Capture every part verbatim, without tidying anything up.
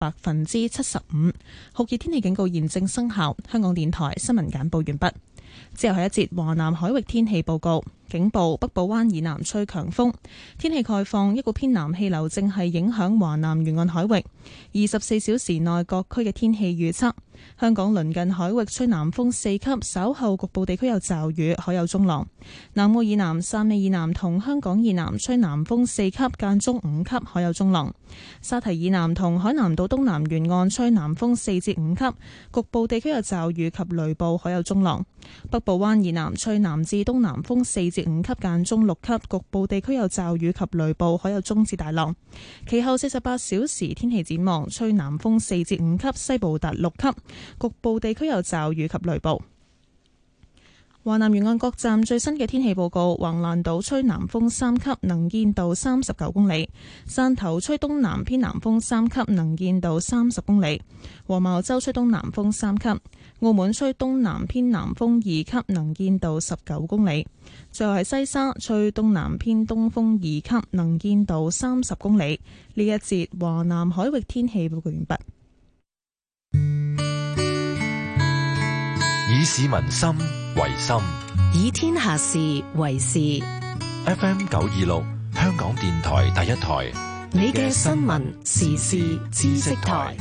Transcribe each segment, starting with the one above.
百分之七十五。酷熱天氣警告現正生效。香港電台新聞簡報完畢。之後係一節華南海域天氣報告。警報：北部灣以南吹強風。天氣概況：一股偏南氣流正係影響華南沿岸海域。二十四小時內各區嘅天氣預測：香港鄰近海域吹南風四級，稍後局部地區有驟雨，海有中浪。南澳以南、汕尾以南同香港以南吹南風四級，間中五級，海有中浪。沙堤以南同海南島東南沿岸吹南風四至五級，局部地區有驟雨及雷暴，海有中浪。北部灣以南吹南至東南風四至五級，間中六級，局部地區有驟雨及雷暴，海有中至大浪。其後四十八小時天氣展望：吹南風四至五級，西部達六級，局部地區有驟雨及雷暴。華南沿岸各站最新嘅天氣報告：橫瀾島吹南風三級，能見度三十九公里；汕頭吹東南偏南風三級，能見度三十公里；黃茅洲吹東南風三級；澳門吹東南偏南風二級，能見度十九公里。最後係西沙吹東南偏東風二級，能見度三十公里。呢一節華南海域天氣報告完畢。 以市民心為心， 以天下事為事。 F M 九二六，香港電台第一台， 你嘅新聞時事知識台。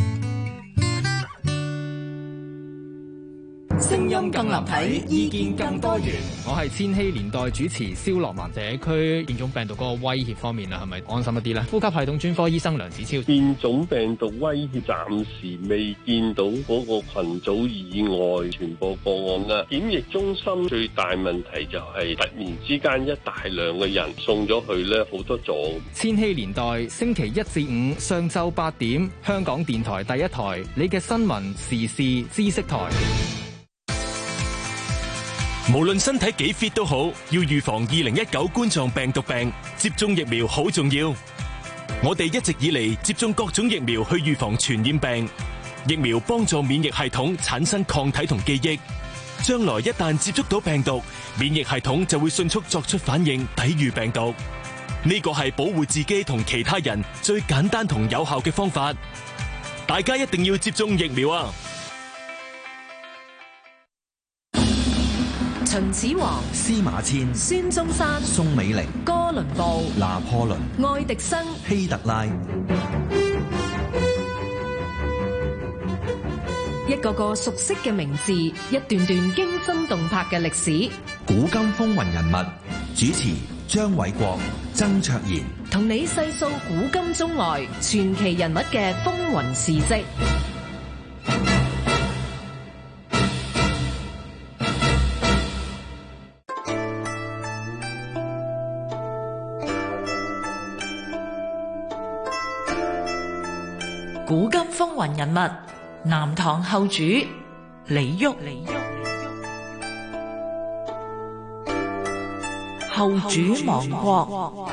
聲音更立體，意見更多元。 我係千禧年代主持蕭樂文。社區變種病毒嗰個威脅方面啊，係咪安心一啲呢？呼吸系統專科醫生梁子超： 變種病毒威脅暫時未見到嗰個群組以外傳播個案啦。檢疫中心最大問題就係突然之間一大量嘅人送咗去呢，好多組。 千禧年代星期一至五上晝八點，香港電台第一台，你嘅新聞時事知識台。 無論身體幾 fit 都好，要預防二零一九冠狀病毒病，接種疫苗好重要。我哋一直以嚟接種各種疫苗去預防傳染病，疫苗幫助免疫系統產生抗體同記憶，將來一旦接觸到病毒，免疫系統就會迅速作出反應，抵禦病毒。呢個係保護自己同其他人最簡單同有效嘅方法。大家一定要接種疫苗啊！ 秦始皇、 司馬遷、 孫中山、 宋美齡、 哥倫布、 拿破崙、 愛迪生、 希特拉， 一個個熟悉嘅名字，一段段驚心動魄嘅歷史。 古今風雲人物，主持張偉國、曾卓賢， 同你細數古今中外傳奇人物嘅風雲事跡。 古今風雲人物，南唐後主李煜。李煜後主亡國。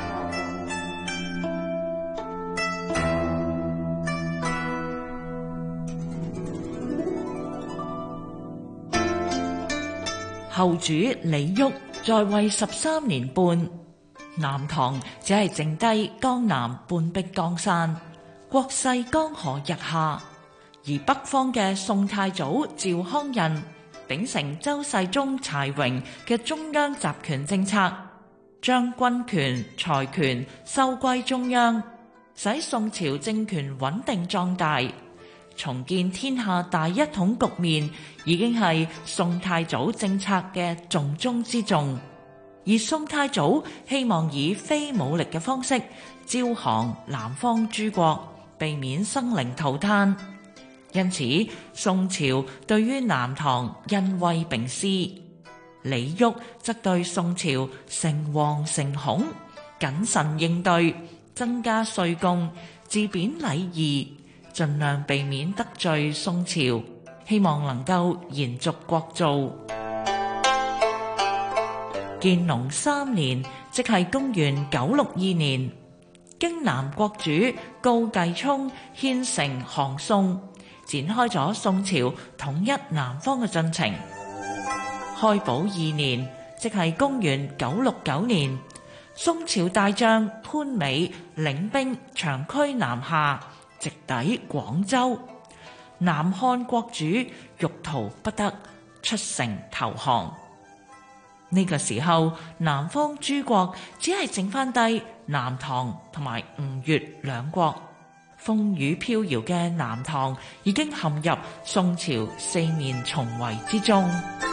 後主李煜在位十三年半，南唐只係剩低江南半壁江山。國勢江河日下，而北方嘅宋太祖趙匡胤秉承周世宗柴榮嘅中央集權政策，將軍權、財權收歸中央，使宋朝政權穩定壯大，重建天下大一統局面已經係宋太祖政策嘅重中之重。而宋太祖希望以非武力嘅方式招降南方諸國，避免生靈塗炭，因此宋朝對於南唐恩威並施。李煜則對宋朝誠惶誠恐，謹慎應對，增加稅貢，自貶禮儀，盡量避免得罪宋朝，希望能夠延續國造。建隆三年，即係公元九六二年，京南國主高繼聰獻城降宋，展開咗宋朝統一南方嘅進程。開寶二年，即係公元九六九年，宋朝大將潘美領兵長驅南下，直直抵廣州。南漢國主欲圖不得，出城投降。呢個時候，南方諸國只係剩翻低南唐同埋吳越兩國，風雨飄搖嘅南唐已經陷入宋朝四面重圍之中。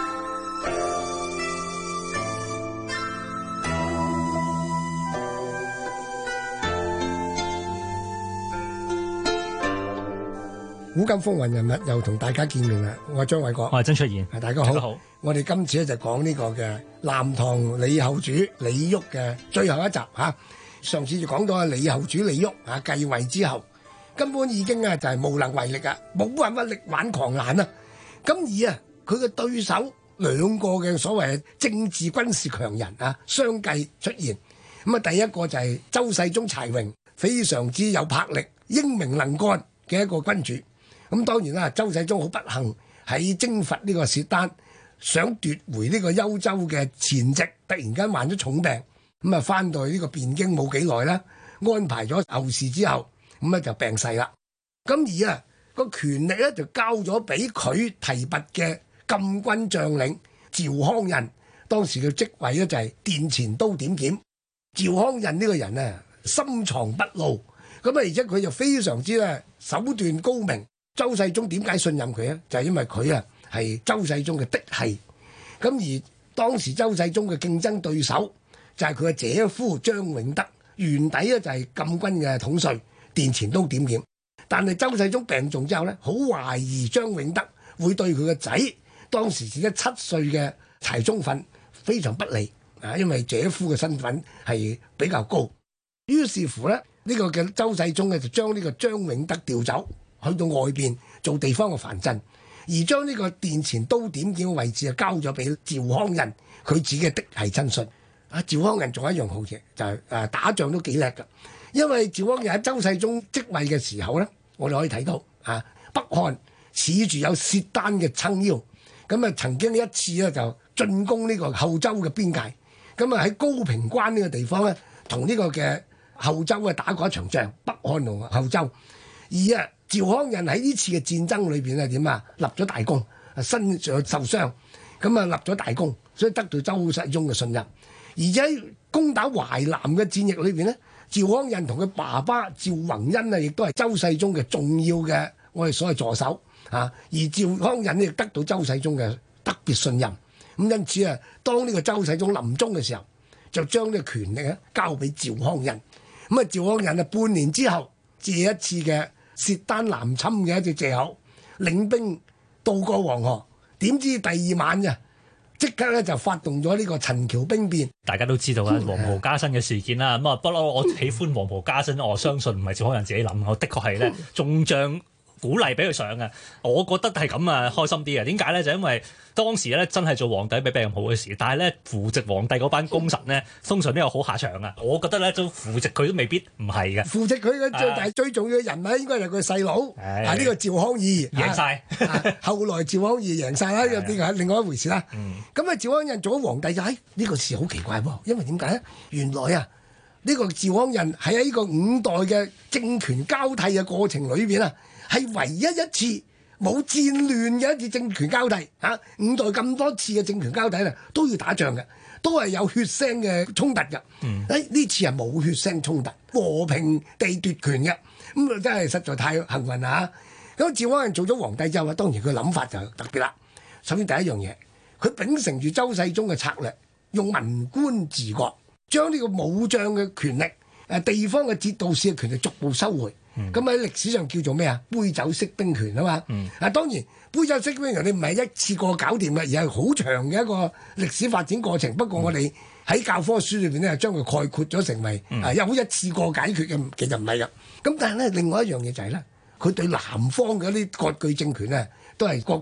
古今風雲人物又同大家見面啦！我係張偉國， 我係曾卓賢， 大家好。 大家好， 我哋今次咧就講呢個嘅南唐李後主李煜嘅最後一集嚇。上次就講到啊，李後主李煜啊繼位之後，根本已經啊就係無能為力啊，冇辦法力挽狂瀾啊。咁而啊，佢嘅對手兩個嘅所謂政治軍事強人啊，相繼出現。咁啊，第一個就係周世宗柴榮，非常之有魄力、英明能幹嘅一個君主。咁當然啦，周世宗好不幸喺征伐呢個契丹，想奪回呢個幽州嘅前夕，突然間患咗重病，咁啊翻到去呢個汴京冇幾耐啦，安排咗後事之後，咁咧就病逝啦。咁而啊個權力咧就交咗俾佢提拔嘅禁軍將領趙匡胤，當時嘅職位咧就係殿前都點檢。趙匡胤呢個人呢，深藏不露，咁啊而且佢就非常之咧手段高明。周世宗點解信任佢啊？就係、是、因為佢啊係周世宗嘅嫡系，咁而當時周世宗嘅競爭對手就係佢嘅姐夫張永德，原底咧就係禁軍嘅統帥，殿前都點檢。但係周世宗病重之後咧，好懷疑張永德會對佢嘅仔當時只得七歲嘅柴宗訓非常不利啊，因為姐夫嘅身份係比較高。於是乎咧，呢、這個嘅周世宗咧就將呢個張永德調走，去到外邊做地方嘅藩鎮，而將呢個殿前都點檢嘅位置啊交咗俾趙匡胤，佢自己嘅嫡系親信。啊，趙匡胤仲有一樣好嘢，就係、是、誒打仗都幾叻㗎。因為趙匡胤喺周世宗即位嘅時候咧，我哋可以睇到啊，北漢恃住有契丹嘅撐腰，咁啊曾經一次咧就進攻呢個後周嘅邊界，咁啊喺高平關呢個地方咧，同呢個嘅後周啊打過一場仗，北漢同後周，而啊。趙匡胤喺呢次嘅戰爭裏邊係點啊？立咗大功，身上受傷，咁啊立咗大功，所以得到周世宗嘅信任。而喺攻打淮南嘅戰役裏邊咧，趙匡胤同佢爸爸趙宏恩啊，亦都係周世宗嘅重要嘅我哋所謂助手啊。而趙匡胤亦得到周世宗嘅特別信任。咁因此啊，當呢個周世宗臨終嘅時候，就將呢個權力咧交俾趙匡胤。咁啊，趙匡胤啊半年之後借一次嘅契丹南侵嘅一隻藉口，領兵渡過黃河，點知第二晚咋，即刻咧就發動咗呢個陳橋兵變。 大家都知道啊，黃袍加身嘅事件啦，咁啊不嬲，我喜歡黃袍加身，我相信唔係趙匡胤自己諗，我的確係咧中將鼓勵俾佢上嘅，我覺得係咁啊開心啲啊！點解咧？就因為當時咧真係做皇帝未必咁好嘅事，但係咧扶植皇帝嗰班功臣咧，通常都有好下場啊！我覺得咧都扶植佢都未必唔係嘅。 扶植佢嘅最大、啊、最重要嘅人物應該係佢細佬，啊呢、這個趙匡義贏晒、 啊啊。後來趙匡義贏晒啦，呢個係另外一回事啦。咁啊趙匡胤做咗皇帝就係、是、呢、這個事好奇怪喎，因為點解咧？原來啊呢、這個趙匡胤喺喺呢個五代嘅政權交替嘅過程裏邊啊。係唯一一次冇戰亂嘅一次政權交替嚇、啊，五代咁多次嘅政權交替咧，都要打仗嘅，都係有血腥嘅衝突嘅。誒、嗯、呢次係冇血腥衝突，和平地奪權嘅，咁、嗯、啊真係實在太幸運啦嚇！咁趙匡胤做咗皇帝之後啊，當然佢諗法就特別啦。首先第一樣嘢，佢秉承住周世宗嘅策略，用文官治國，將呢個武將嘅權力、誒地方嘅節度使嘅權力逐步收回。咁喺歷史上叫做咩啊？杯酒釋兵權啊嘛。嗯、啊當然杯酒釋兵權你唔係一次過搞掂嘅，而係好長嘅一個歷史發展過程。不過我哋喺教科書裏邊咧，將佢概括咗成為、嗯、啊有一次過解決嘅，其實唔係㗎。咁但係咧，另外一樣嘢就係、是、咧，佢對南方嘅啲割據政權咧，都係覺得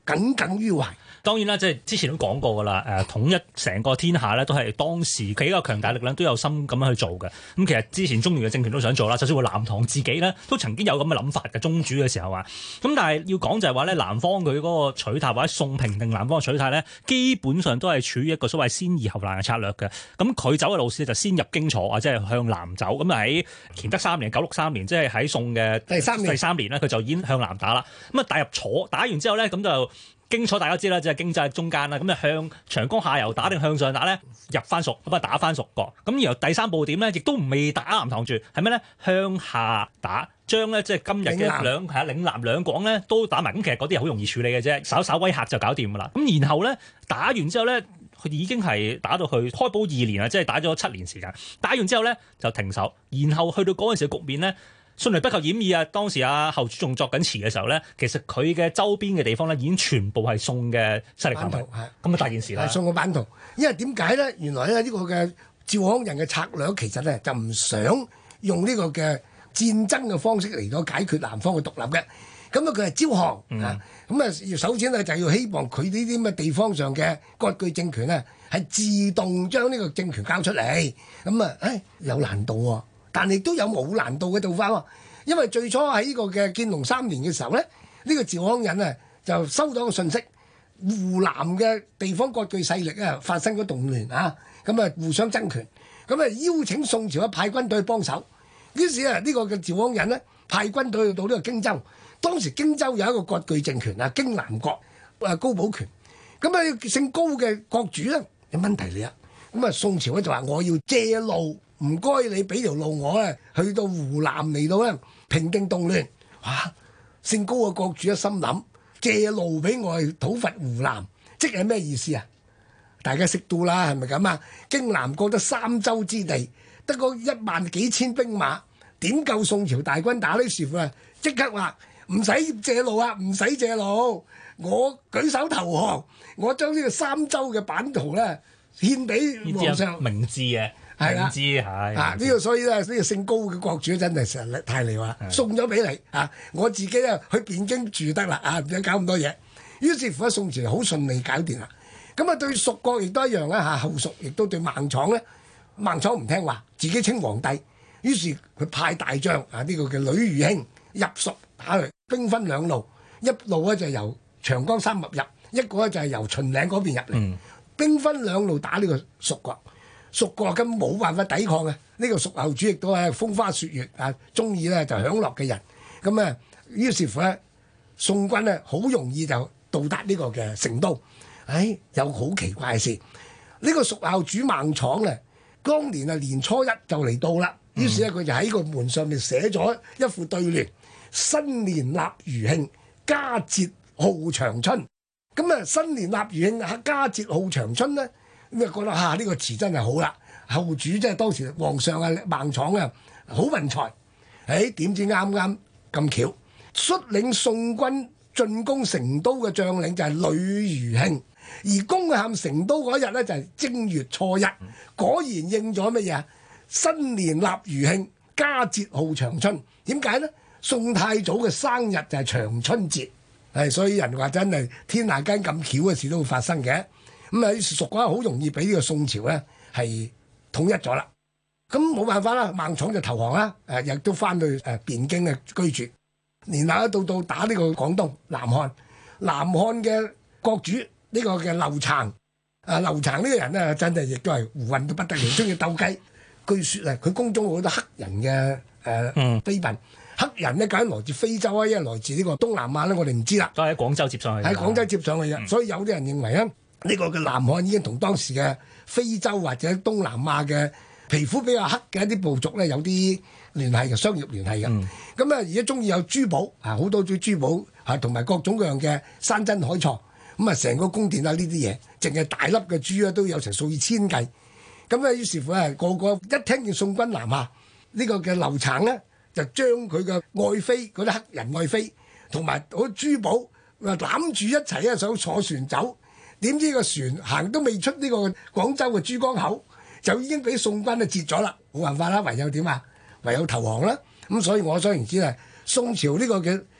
耿耿於懷。 當然啦，即係之前都講過㗎啦。誒，統一成個天下咧，都係當時佢比較強大力量都有心咁樣去做嘅。咁其實之前中原嘅政權都想做啦，就算個南唐自己咧都曾經有咁嘅諗法嘅宗主嘅時候啊。咁但係要講就係話咧，南方佢嗰個取態或者宋平定南方嘅取態咧，基本上都係處於一個所謂先易後難嘅策略嘅。咁佢走嘅路線就先入京楚啊，即係向南走。咁啊喺乾德三年九六三年，即係喺宋嘅第三年第三年咧，佢就已經向南打啦。咁啊打入楚，打完之後咧，咁就京楚大家知啦，即係京就係中間啦，咁就向長江下游打定向上打咧，入翻蜀，咁啊打翻蜀國。咁然後第三步點咧，亦都未打南唐住，係咩咧？向下打，將咧即係今日嘅兩係啊嶺南兩廣咧都打埋。咁其實嗰啲係好容易處理嘅啫，稍稍威嚇就搞掂噶啦。咁然後咧打完之後咧，佢已經係打到去開寶二年啊，即係打咗七年時間。打完之後咧就停手，然後去到嗰陣時嘅局面咧。迅雷不及掩耳啊！當時阿後主仲作緊詞嘅時候咧，其實佢嘅周邊嘅地方咧已經全部係宋嘅勢力範圍，咁啊大件事啦。 係宋嘅版圖，因為點解咧？原來咧呢個嘅趙匡胤嘅策略其實咧就唔想用呢個嘅戰爭嘅方式嚟到解決南方嘅獨立嘅。咁啊佢係招降、嗯、啊，咁啊首先咧就要希望佢呢啲咁嘅地方上嘅割據政權咧係自動將呢個政權交出嚟。咁啊，誒有難度喎、啊。但亦都有冇難度嘅做法喎，因為最初喺呢個嘅建隆三年嘅時候咧，呢、呢個趙匡胤啊就收到個信息，湖南嘅地方割據勢力啊發生咗動亂啊，咁啊互相爭權，咁啊邀請宋朝啊派軍隊去幫手。於是啊呢個嘅趙匡胤咧派軍隊到呢個荊州，當時荊州有一個割據政權啊，荊南國啊高寶權，咁啊姓高嘅國主咧有問題嚟啊，咁啊宋朝咧就話我要借路。唔該，你俾條路我咧，去到湖南嚟到咧平定動亂。哇！姓高嘅國主一心諗借路俾我去討伐湖南，即係咩意思啊？大家識到啦，係咪咁啊？荊南國得三州之地，得個一萬幾千兵馬，點夠宋朝大軍打呢？師傅啊，即刻話唔使借路啊，唔使借路，我舉手投降，我將呢個三州嘅版圖咧獻俾皇上。 明智嘅。係啦，知係啊！呢個所以咧，呢個姓高嘅國主真係實力太厲害，送咗俾你啊！我自己咧去汴京住得啦啊，唔使搞咁多嘢。於是乎咧，宋朝好順利搞掂啦。咁啊，對蜀國亦都一樣啦嚇，後蜀亦都對孟昶咧，孟昶唔聽話，自己稱皇帝。於是佢派大將啊，呢個嘅呂餘慶入蜀打嚟，兵分兩路，一路咧就由長江三峽入，一個咧就係由秦嶺嗰邊入嚟，嗯、兵分兩路打呢個蜀國。蜀國根本冇辦法抵抗嘅，呢、這個蜀後主亦都係風花雪月啊，中意咧就享樂嘅人。咁啊，於是乎咧，宋軍咧好容易就到達呢個嘅成都。唉，有好奇怪嘅事，呢、這個蜀後主孟昶咧，當年啊年初一就嚟到啦。於是咧佢就喺個門上面寫咗一副對聯：新年納餘慶，佳節號長春。咁啊，新年納餘慶，佳節號長春咧。咁啊覺得嚇呢、啊這個詞真係好啦，後主即係當時皇上啊孟昶啊好運財，誒點知啱啱咁巧，率領宋軍進攻成都嘅將領就係呂餘慶，而攻陷成都嗰日咧就係、是、正月初一，果然應咗乜嘢啊？新年納餘慶，佳節號長春。點解咧？宋太祖嘅生日就係長春節，係所以人話真係天下間咁巧嘅事都會發生嘅。咁啊，蜀國好容易俾呢個宋朝咧係統一咗啦。咁冇辦法啦，孟昶就投降啦。誒，亦都翻去誒汴京嘅居住。然後到到打呢個廣東南漢，南漢嘅國主呢個嘅劉琮。啊，劉琮呢個人咧真係亦都係胡混到不得了，中意鬥雞。據説啊，佢宮中好多黑人嘅誒妃嬪。黑人咧，究竟來自非洲啊，因為來自呢個東南亞咧，我哋唔知啦。 都喺廣州接上去。喺廣州接上去嘅，嗯、所以有啲人認為咧。呢個嘅南漢已經同當時嘅非洲或者東南亞嘅皮膚比較黑嘅一啲部族咧有啲聯繫嘅商業聯繫嘅。咁啊、嗯，而家中意有珠寶啊，好多種珠寶啊，同埋各種各樣嘅山珍海藏。咁啊，成個宮殿啊呢啲嘢，淨係大粒嘅珠啊都有成數以千計。咁啊，於是乎咧，個個一聽見宋軍南下，呢、這個嘅劉琮咧就將佢嘅愛妃嗰啲黑人愛妃同埋嗰啲珠寶啊攬住一齊啊，想坐船走。點知個船行都未出呢個廣州嘅珠江口，就已經俾宋軍啊截咗啦！冇辦法啦，唯有點啊？唯有投降啦！咁所以我想而知啊，宋朝呢個嘅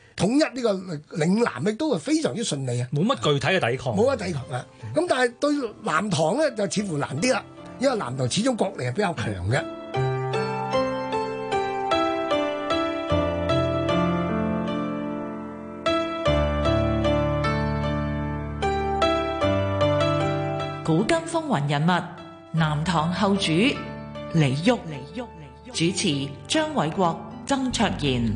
統一呢個嶺南亦都係非常之順利啊， 冇乜具體嘅抵抗， 冇乜抵抗啊。咁但係對南唐咧就似乎難啲啦，因為南唐始終國力係比較強嘅。 古今風雲人物，南唐後主李煜，主持張偉國、曾卓賢。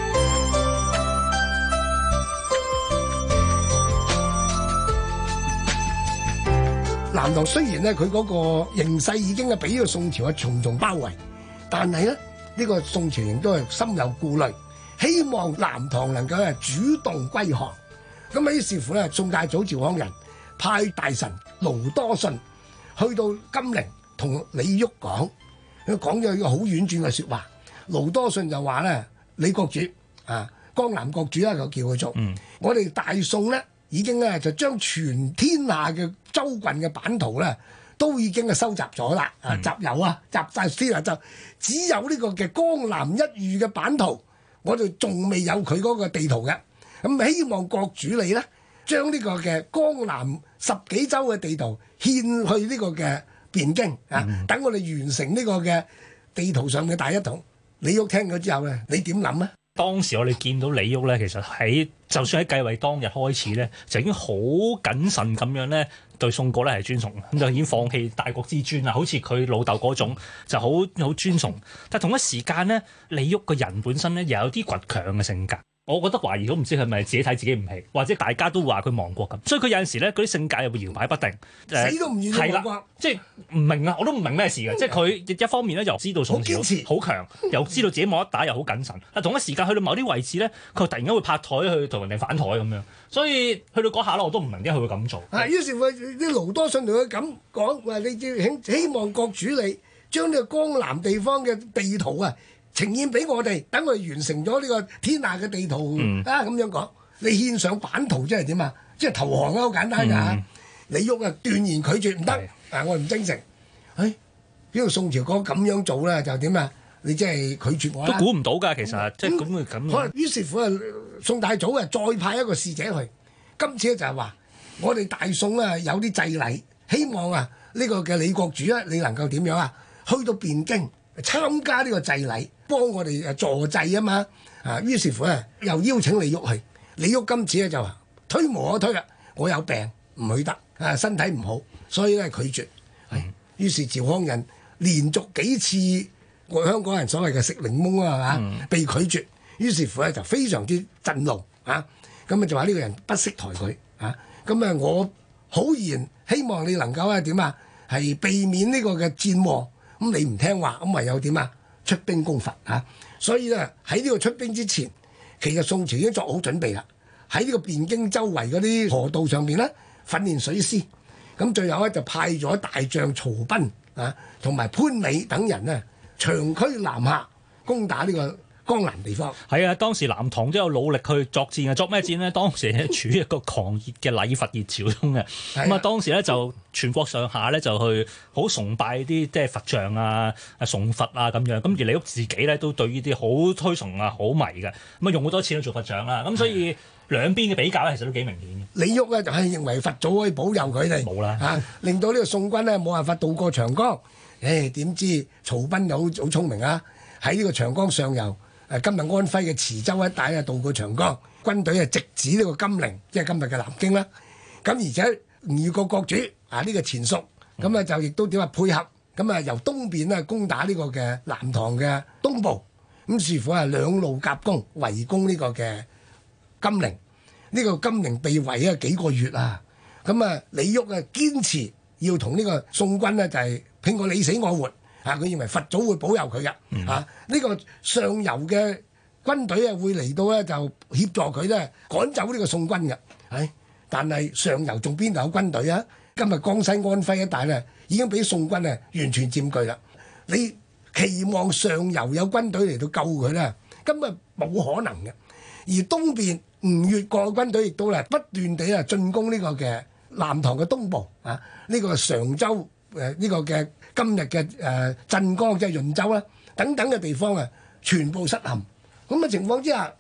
南唐雖然咧佢嗰個形勢已經係俾呢個宋朝係重重包圍，但係咧呢、呢個宋朝仍都係心有顧慮，希望南唐能夠係主動歸降。咁啊於是乎咧，宋太祖趙匡胤派大臣盧多信去到金陵同李煜講，佢講咗一個好婉轉嘅説話。盧多信就話咧：李國主啊，江南國主啦，就叫佢做。嗯、我哋大宋咧已經咧就將全天下嘅州郡嘅版圖咧都已經係收集咗啦，啊集郵啊集晒先啊，就只有呢個嘅江南一隅嘅版圖，我哋仲未有佢嗰個地圖嘅。咁希望國主你咧將呢個嘅江南十幾州嘅地圖獻去呢個嘅汴京啊，等、嗯、我哋完成呢個嘅地圖上嘅大一統。李煜聽咗之後咧，你點諗咧？ 當時我哋見到李煜咧，其實喺就算喺繼位當日開始咧，就已經好謹慎咁樣咧對宋國咧係尊崇，咁就已經放棄大國之尊啦。好似佢老豆嗰種就好好尊崇，但同一時間咧，李煜個人本身咧又有啲倔強嘅性格。我覺得懷疑都唔知係咪自己睇自己唔起，或者大家都話佢亡國咁，所以佢有陣時咧嗰啲性格又會搖擺不定， 死都唔願意亡國， 即係唔明啊！我都唔明咩事嘅，嗯、即係佢一方面咧又知道宋朝好強，又知道自己冇得打，又好謹慎。但同一時間去到某啲位置咧，佢突然間會拍台去同人哋反台咁樣，所以去到嗰下咧，我都唔明點解佢會咁做。 啊，於是乎啲盧多信同佢咁講話，你要希望國主你將呢個江南地方嘅地圖啊呈現俾我哋，等我哋完成咗呢個天下嘅地圖、嗯、啊！咁樣講，你獻上版圖即係點啊？即係投降啊！好簡單㗎、嗯。李煜啊，斷然拒絕唔得啊！我唔應承。誒，呢個宋朝講咁樣做咧，就點啊？你即係拒絕我啦。都估唔到㗎，其實、嗯、即係咁嘅咁。 可能於是乎啊，宋太祖啊，再派一個使者去。今次咧就係話，我哋大宋啊有啲祭禮，希望啊呢、呢個嘅李國主啊，你能夠點樣啊？去到汴京參加呢個祭禮。幫我哋誒助祭啊嘛，啊於是乎咧又邀請李煜去，李煜今次咧就話推無可推啦，我有病唔去得，啊身體唔好，所以咧拒絕。係、嗯，於是趙匡胤連續幾次我香港人所謂嘅食檸檬啊嚇、嗯，被拒絕，於是乎咧就非常之震怒啊，咁啊就話呢個人不識抬舉啊，咁啊我好言希望你能夠啊點啊係避免呢個嘅戰禍，咁你唔聽話，咁唯有點啊？出兵攻伐啊！所以咧喺呢個出兵之前，其實宋朝已經作好準備啦。喺呢個汴京周圍嗰啲河道上邊咧訓練水師，咁最後咧就派咗大將曹彬啊同埋潘美等人咧長驅南下攻打呢個江南地方。 係啊，當時南唐都有努力去作戰嘅，作咩戰呢？當時係處於一個狂熱嘅禮佛熱潮中嘅。咁啊，當時咧就全國上下咧就去好崇拜啲即係佛像啊、崇佛啊咁樣。咁而李煜自己咧都對呢啲好推崇啊、好迷嘅。咁啊用好多錢去做佛像啦。咁所以兩邊嘅比較咧其實都幾明顯嘅。 李煜咧就係認為佛祖可以保佑佢哋，冇啦嚇，令到呢個宋軍咧冇辦法渡過長江。誒點知曹彬又好好聰明啊！喺呢個長江上游。誒今日安徽嘅池州一帶啊，渡過長江，軍隊係直指呢個金陵，即係今日嘅南京啦。咁而且吳越國國主啊，呢、這個錢肅，咁啊就亦都點啊配合，咁啊由東邊咧攻打呢個嘅南唐嘅東部，咁似乎係兩路夾攻圍攻呢個嘅金陵。呢、這個金陵被圍啊幾個月啊，咁啊李煜啊堅持要同呢個宋軍呢，就係、是、拼個你死我活。啊！佢認為佛祖會保佑佢嘅，嗯、啊呢、這個上游嘅軍隊啊會嚟到咧就協助佢咧趕走呢個宋軍嘅，係、哎。但係上游仲邊度有軍隊啊？今日江西安徽一帶咧已經俾宋軍啊完全佔據啦。你期望上游有軍隊嚟到救佢咧，根本冇可能嘅。而東邊吳越國嘅軍隊亦都咧不斷地啊進攻呢個嘅南唐嘅東部啊，呢、這個常州誒呢、呃這個嘅。今日嘅誒鎮江即係潤州啦，等等嘅地方啊，全部失陷。咁嘅情況之下，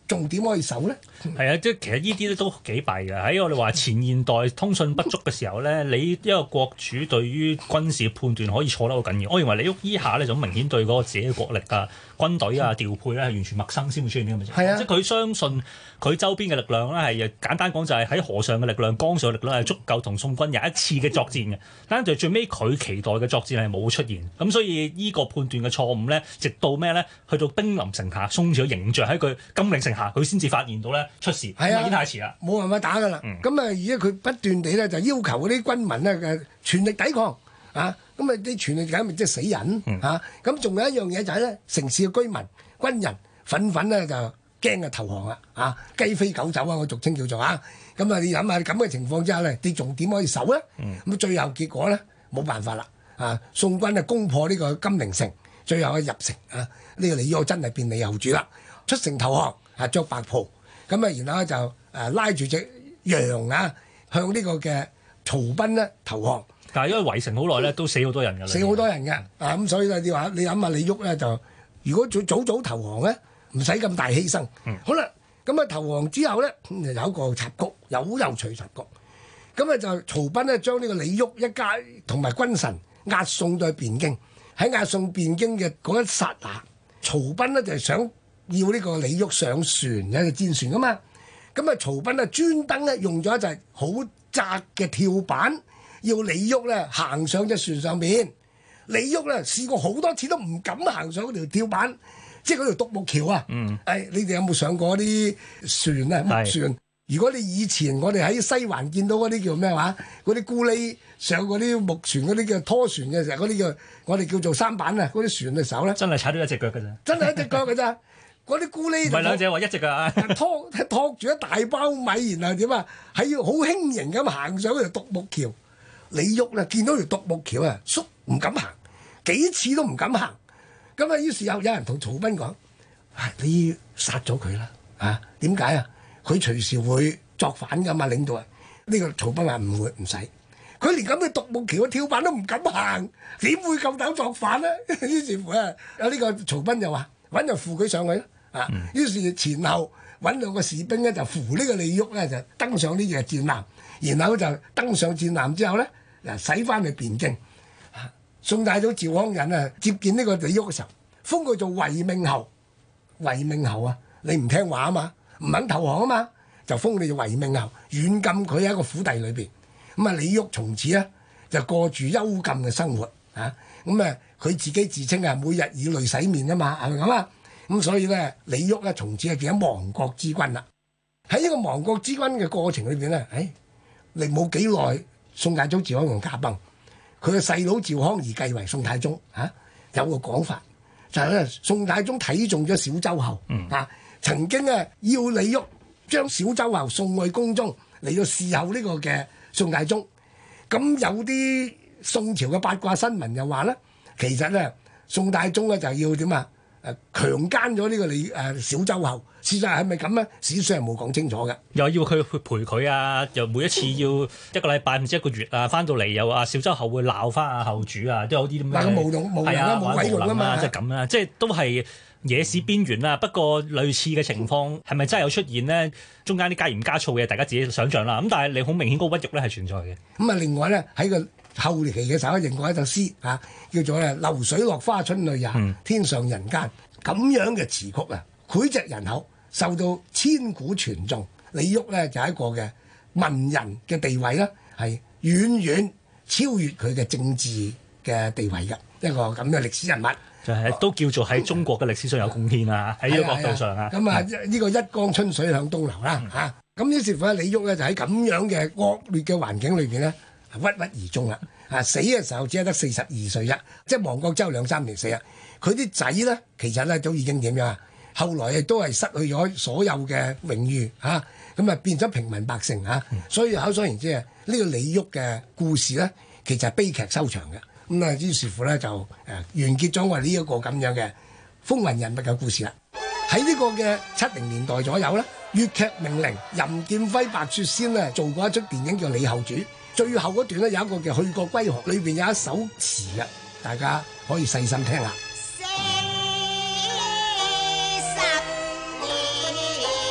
仲點可以守咧？ 係啊，即係其實呢啲咧都幾弊嘅。喺我哋話前現代通訊不足嘅時候咧，你一個國主對於軍事判斷可以錯得好緊要。我認為李煜依下咧就明顯對嗰個自己嘅國力啊、軍隊啊調配咧係完全陌生先會出現呢咁嘅情況。 係啊， 即係佢相信佢周邊嘅力量咧係簡單講就係喺河上嘅力量、江上嘅力量係足夠同宋軍有一次嘅作戰嘅。但係最尾佢期待嘅作戰係冇出現。咁所以呢個判斷嘅錯誤咧，直到咩咧？去到兵臨城下，宋朝嘅形象喺佢金陵城下，佢先至發現到咧出事， 係啊， 已經太遲啦， 冇辦法打噶啦。咁啊、嗯，而家佢不斷地咧就要求嗰啲軍民咧嘅全力抵抗啊！咁啊啲全力抵抗咪即係死人、嗯、啊！咁仲有一樣嘢就係咧，城市嘅居民軍人憤憤咧就驚啊投降啦啊！雞飛狗走啊，我俗稱叫做啊！咁啊，你諗下咁嘅情況之下咧，你仲點可以守咧？咁、嗯、最後結果咧冇辦法啦啊！宋軍啊攻破呢個金陵城，最後一入城啊！呢、呢個李煜真係變李後主啦，出城投降。啊，着白袍，咁啊，然後咧就誒、呃、拉住隻羊啊，向呢個嘅曹彬咧投降。 但係因為圍城好耐咧，都死好多人㗎啦。 死好多人嘅，啊咁所以咧，你話你諗下李煜咧就，如果早早早投降咧，唔使咁大犧牲。嗯、好啦，咁啊投降之後咧，就有一個插曲，有好有趣插曲。咁啊就曹彬咧將呢個李煜一家同埋君臣押送到去汴京。喺押送汴京嘅嗰一剎那，曹彬咧就係想要呢個李煜上船，有一個戰船噶嘛，咁啊曹彬啊專登咧用咗一隻好窄嘅跳板，要李煜咧行上隻船上邊。李煜咧試過好多次都唔敢行上嗰條跳板，即係嗰條獨木橋啊。嗯，誒你哋有冇上過啲船啊？木船。是如果你以前我哋喺西環見到嗰啲叫咩話？嗰啲咕喱上嗰啲木船嗰啲叫拖船嘅時候，嗰啲叫我哋叫做舢板啊，嗰啲船嘅時候咧， 真係踩到一隻腳㗎咋？ 真係一隻腳㗎咋？嗰啲咕喱唔係兩隻話一隻㗎， 拖拖住一大包米，然後點啊？係要好輕盈咁行上嗰條獨木橋。李煜咧見到條獨木橋啊，縮唔敢行，幾次都唔敢行。咁啊，於是有有人同曹彬講：啊，你要殺咗佢啦！啊，點解啊？佢隨時會作反㗎嘛，領導啊！呢、這個曹彬話唔會唔使，佢連咁嘅獨木橋嘅跳板都唔敢行，點會夠膽作反咧？於是乎啊，有呢個曹彬就話揾人扶佢上去啦。啊，嗯、於是前後揾兩個士兵咧就扶呢個李煜咧就登上呢隻戰艦，然後就登上戰艦之後咧，嗱駛翻去汴京。啊、宋太祖趙匡胤啊接見呢個李煜嘅時候，封佢做遺命侯。遺命侯啊，你唔聽話啊嘛，唔肯投降啊嘛，就封你做遺命侯，軟禁佢喺一個府邸裏邊。咁啊，李煜從此咧就過住幽禁嘅生活啊。咁啊，佢自己自稱啊，每日以淚洗面啊嘛，係咪咁啊？咁所以咧，李煜咧從此係變咗亡國之君啦。喺呢個亡國之君嘅過程裏邊咧，誒，你冇幾耐，宋太祖趙匡胤駕崩，佢嘅細佬趙匡貽繼為宋太宗嚇、啊。有個講法就係、是、咧，宋太宗睇中咗小周后、嗯、啊，曾經啊要李煜將小周后送去宮中嚟到侍候呢個嘅宋太宗。咁有啲宋朝嘅八卦新聞又話咧，其實咧宋太宗咧就要點啊？誒強姦咗呢個李誒小周后，事實係咪咁咧？史書係冇講清楚嘅。 又要佢去陪佢啊，又每一次要一個禮拜唔知一個月啊，翻到嚟又啊小周后會鬧翻啊後主啊，都有啲咁嘅。 嗱，冇用冇用啊，冇鬼用啊嘛， 即係咁啦，即係都係野史邊緣啦。不過類似嘅情況係咪真係有出現呢？中間啲加鹽加醋嘅，大家自己想象啦。咁但係你好明顯嗰個屈辱咧係存在嘅。 咁啊，另外咧喺個後期嘅時候，另外一首詩啊，叫做咧流水落花春淚也，嗯、天上人間。咁樣嘅詞曲啊，膾炙人口，受到千古傳頌。李煜咧就係、是、一個嘅文人嘅地位咧，係遠遠超越佢嘅政治嘅地位嘅一個咁嘅歷史人物。 就係、是、都叫做喺中國嘅歷史上有貢獻啊！喺呢、啊、個角度上啊， 咁啊呢個一江春水向東流啦嚇。咁於是乎咧，李煜咧就喺咁樣嘅惡劣嘅環境裏邊咧，鬱鬱而終啦。啊，死嘅時候只係得四十二歲啫，即係亡國之後兩三年死啊。佢啲仔咧，其實咧都已經點樣啊？後來亦都係失去咗所有嘅榮譽嚇，咁啊變咗平民百姓嚇。嗯、所以可想而知啊，呢、這個李煜嘅故事咧，其實係悲劇收場嘅。咁啊，於是乎咧就誒完結咗我哋呢一個咁樣嘅風雲人物嘅故事啦。喺呢個嘅七零年代左右咧，粵劇名伶任劍輝、白雪仙咧做過一出電影叫《李後主》，最後嗰段咧有一個叫《去國歸航》，裏邊有一首詞啊，大家可以細心聽下。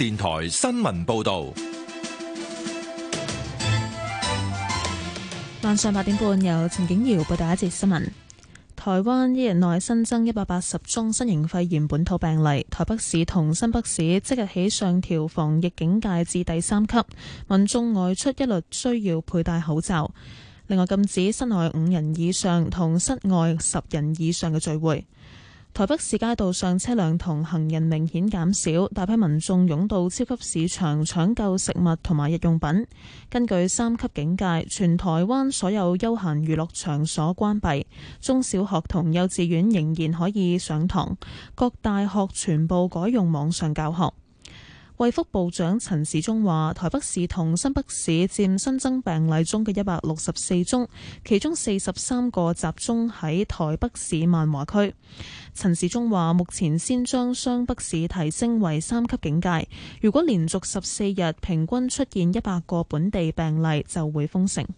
電台新聞報道。 晚上八點半，由陳景瑤報道一節新聞。台灣一日內新增一百八十宗新型肺炎本土病例，台北市同新北市即日起上調防疫警戒至第三級，民眾外出一律需要佩戴口罩。另外禁止室內五人以上同室外十人以上嘅聚會。台北市街道上車輛同行人明顯減少，大批民眾湧到超級市場搶購食物同埋日用品。根據三級警戒，全台灣所有休閒娛樂場所關閉，中小學同幼稚園仍然可以上堂，各大學全部改用網上教學。衛福部長陳時中話，台北市同新北市佔新增病例中嘅一百六十四宗，其中四十三個集中喺台北市萬華區。陳時中話，目前先將雙北市提升為三級警戒，如果連續十四日平均出現一百個本地病例，就會封城。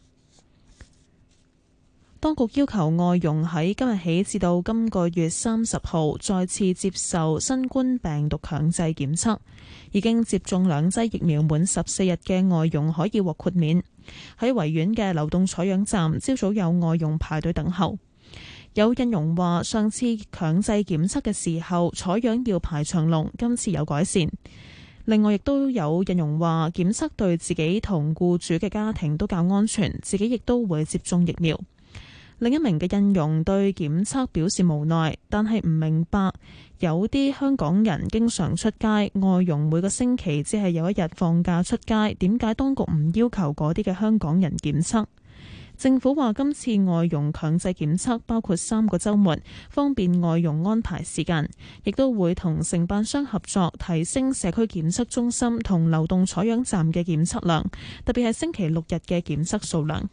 當局要求外傭喺今日起至到今個月三十號再次接受新冠病毒強制檢測。已經接種兩劑疫苗滿十四日嘅外傭可以獲豁免。喺維園嘅流動採樣站，朝早有外傭排隊等候。有印傭話，上次強制檢測嘅時候採樣要排長龍，今次有改善。另外，亦都有印傭話，檢測對自己同僱主嘅家庭都較安全，自己亦都會接種疫苗。另一名嘅印傭對檢測表示無奈，但係唔明白有啲香港人經常出街，外傭每個星期只係有一日放假出街，點解當局唔要求嗰啲嘅香港人檢測？政府話今次外傭強制檢測包括三個週末，方便外傭安排時間，亦都會同承辦商合作提升社區檢測中心同流動採樣站嘅檢測量，特別係星期六日嘅檢測數量。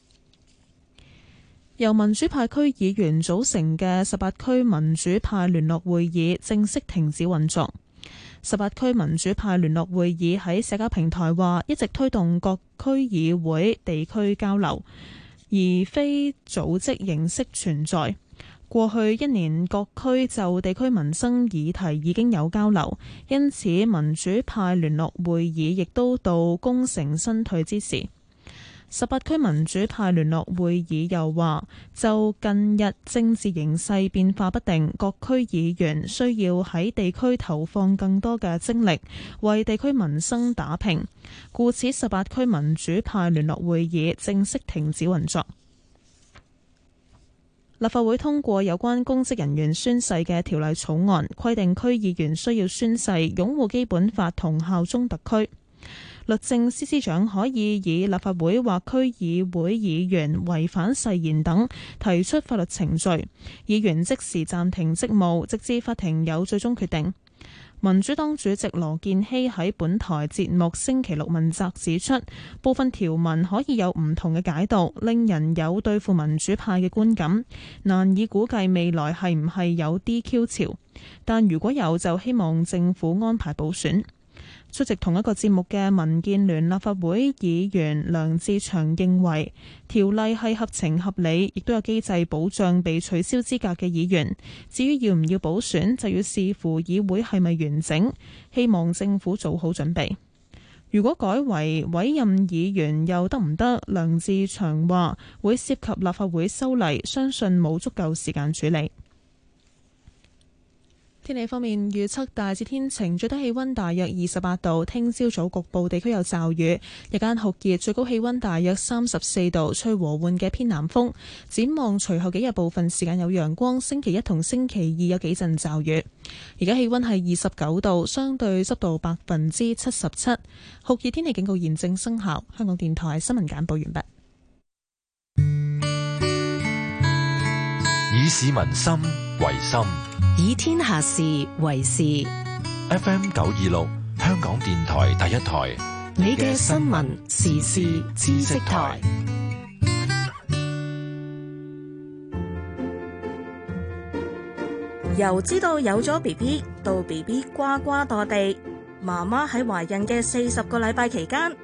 由民主派區議員組成嘅十八區民主派聯絡會議正式停止運作。十八區民主派聯絡會議喺社交平台話，一直推動各區議會地區交流，而非組織形式存在。過去一年，各區就地區民生議題已經有交流，因此民主派聯絡會議亦都到功成身退之時。十八區民主派聯絡會議又話，就近日政治形勢變化不定，各區議員需要喺地區投放更多嘅精力，為地區民生打拼。故此，十八區民主派聯絡會議正式停止運作。立法會通過有關公職人員宣誓嘅條例草案，規定區議員需要宣誓擁護基本法同效忠特區。律政司司長可以以立法會或區議會議員違反誓言等提出法律程序，議員即時暫停職務，直至法庭有最終決定。民主黨主席羅健熙喺本台節目星期六問責指出，部分條文可以有唔同嘅解讀，令人有對付民主派嘅觀感，難以估計未來係唔係有 D Q 潮，但如果有，就希望政府安排補選。出席同一個節目嘅民建聯立法會議員梁志祥認為條例係合情合理，亦都有機制保障被取消資格嘅議員。至於要唔要補選，就要視乎議會係咪完整，希望政府做好準備。如果改為委任議員又得唔得？梁志祥話會涉及立法會修例，相信冇足夠時間處理。天氣方面，預測大致天晴，最低氣溫大約二十八度。聽朝早局部地區有驟雨，日間酷熱，最高氣溫大約三十四度，吹和緩嘅偏南風。展望隨後幾日部分時間有陽光，星期一同星期二有幾陣驟雨。而家氣溫係二十九度，相對濕度百分之七十七。酷熱天氣警告現正生效。香港電台新聞簡報完畢。 以市民心為心， 以天下事為事。 F M 九二六，香港電台第一台， 你嘅新聞時事知識台。 由知道有咗 B B 到 B B 呱呱墮地，媽媽喺懷孕嘅四十個禮拜期間，